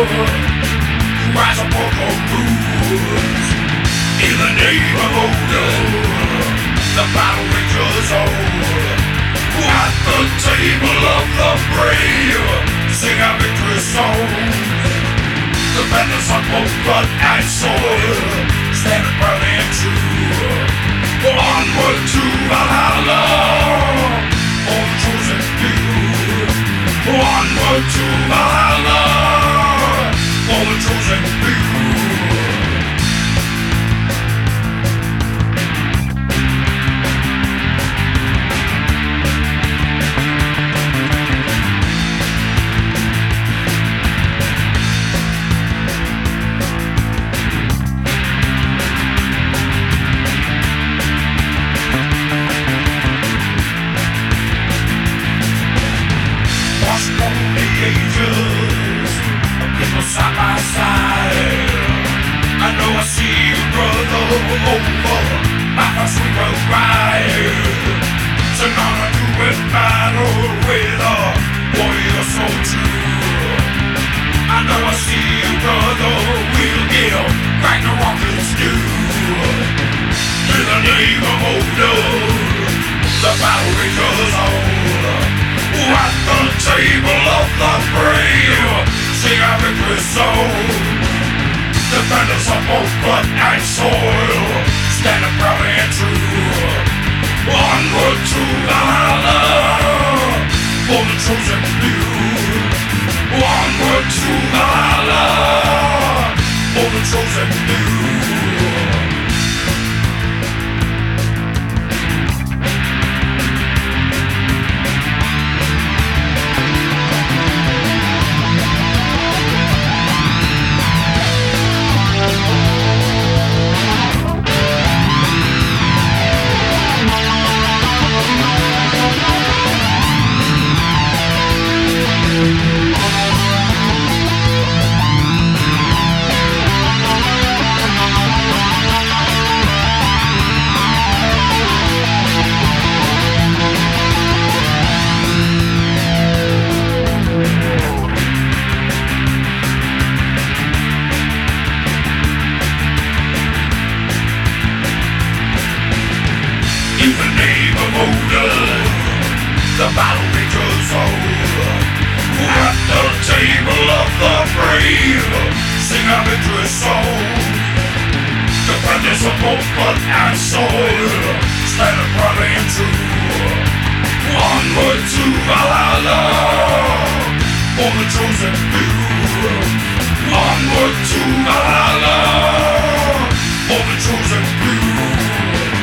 rise above the rules. In the name of order, the battle rages on. At the table of the brave, sing our victory songs. Defenders on both blood and soil, standing proud and true. Onward to Valhalla, all the chosen few. Onward to Valhalla, all the chosen few. Side by side, I know I see you, brother, over my first we road ride. So now I do it battle with a warrior so true. I know I see you, brother, we'll give Ragnarok its due. In the name of Odin, the battle rages on. At the table of the brave, sing our victory song. Defenders of both blood and soil, standing proud and true. Onward to Valhalla, for the chosen few. Onward to Valhalla, for the chosen few. In the name of Odin, the battle rages on. At the table of the brave, sing our victory song. Defenders of both blood and soil, standing proud and true. Onward to Valhalla, for the chosen few. Onward to Valhalla, for the chosen few.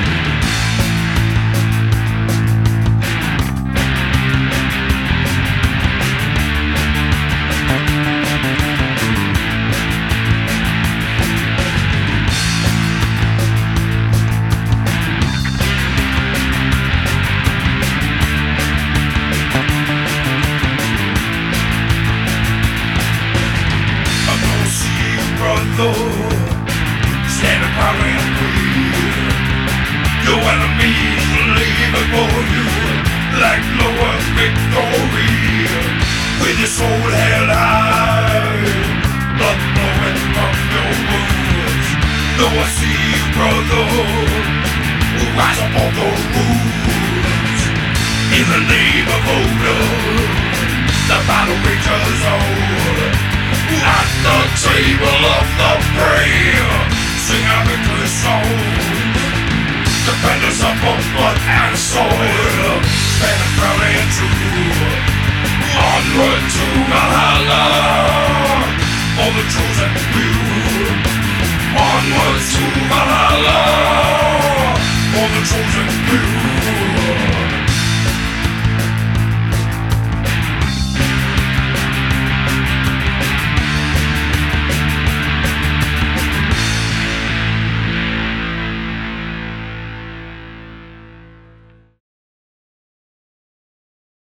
Standing proud and free. Your enemies lay before you like lower victory. With your soul held high, blood flowing from your wounds. Though I see you, brother, rise above the rules. In the name of Odin, the battle rages on. At the table of the brave, sing our victory song. Defenders of both blood and soil, standing proud and true. Onward to Valhalla, for the chosen few. Onward to Valhalla, for the chosen few.